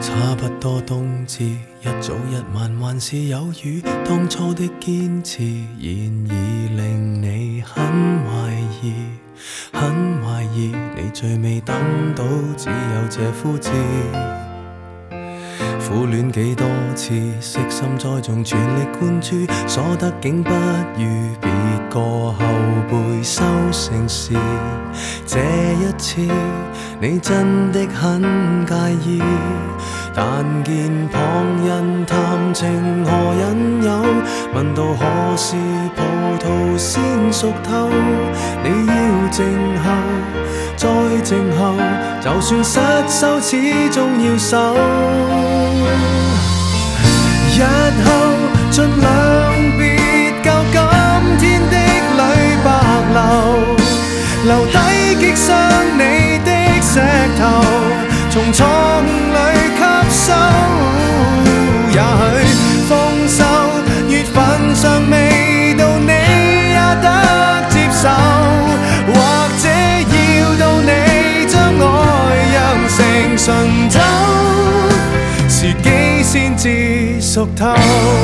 差不多冬至，一早一晚還是有雨。當初的堅持，現已令你很懷疑，很懷疑。你最未等到，只有這枯枝。苦戀幾多次，悉心栽種，全力灌注，所得竟不如別個後輩收成時。這一次，你真的很介意，但見旁人談情何引誘，問到何時葡萄先熟透，你要靜候，再靜候，就算失手，始終要守。日後盡量別救今天的淚白流，留低擊傷你的石頭，從錯誤裏吸收。也許豐收月份尚未到，你也得接受，或者要到你將愛釀成醇酒，時機先至熟透。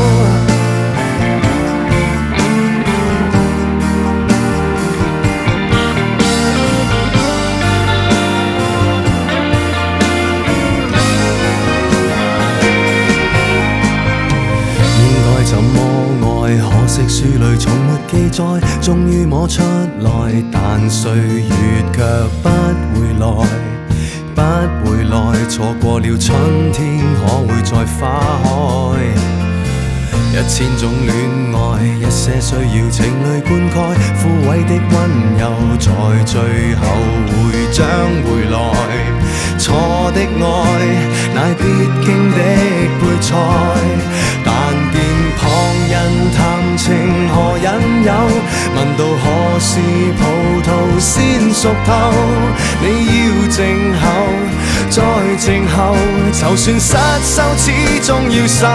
怎麼愛？可惜書裏從沒記載，終於摸出來，但歲月卻不回來，不回來。錯過了春天，可會再花開？1000種戀愛，一些需要情淚灌溉，枯萎的溫柔在最後會將回來。錯的愛，乃必經的配菜，但見旁人談情何引誘，問到何時葡萄先熟透，你要靜候，再靜候，就算失手，始終要守。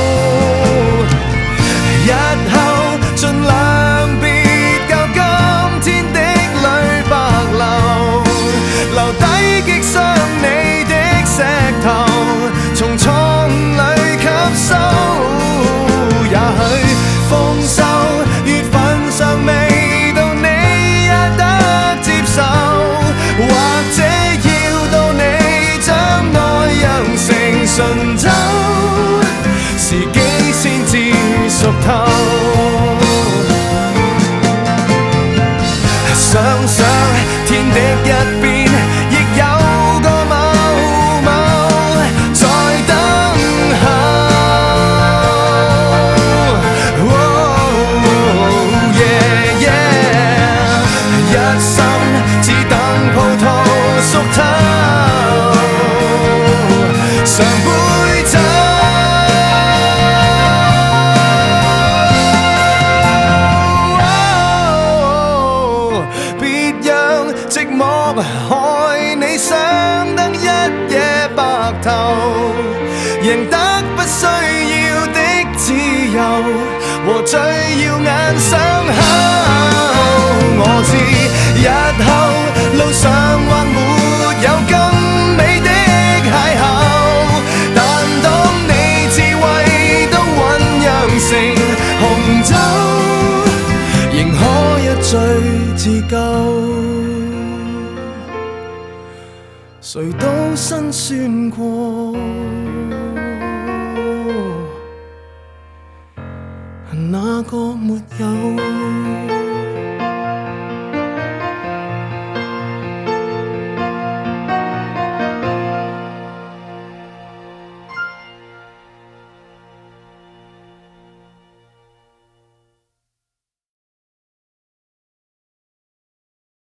日後盡量別救今天的淚白流，留低擊傷你的石頭，從錯誤裏吸收。也許豐收月份尚未到，你也得接受，或者要到你將愛釀成醇酒，時機先至熟透。想想天的一邊，亦有個某某在等候。一心只等葡萄熟透，上杯酒。寂寞害你想得一夜白頭，贏得不需要的自由和最耀眼傷口。我知日後路上或沒有更美的邂逅，但當你智慧都醖釀成紅酒，仍可一醉自救。誰都辛酸過，哪個沒有？